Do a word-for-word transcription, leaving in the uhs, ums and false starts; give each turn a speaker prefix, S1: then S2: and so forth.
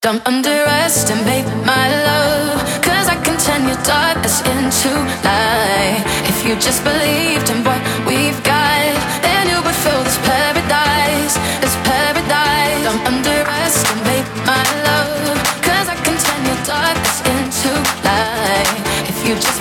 S1: Don't underestimate my love, 'cause I can turn your darkness into light. If you just believed in what we've got, then you would feel this paradise, this paradise. Don't underestimate my love, 'cause I can turn your darkness into light. If you just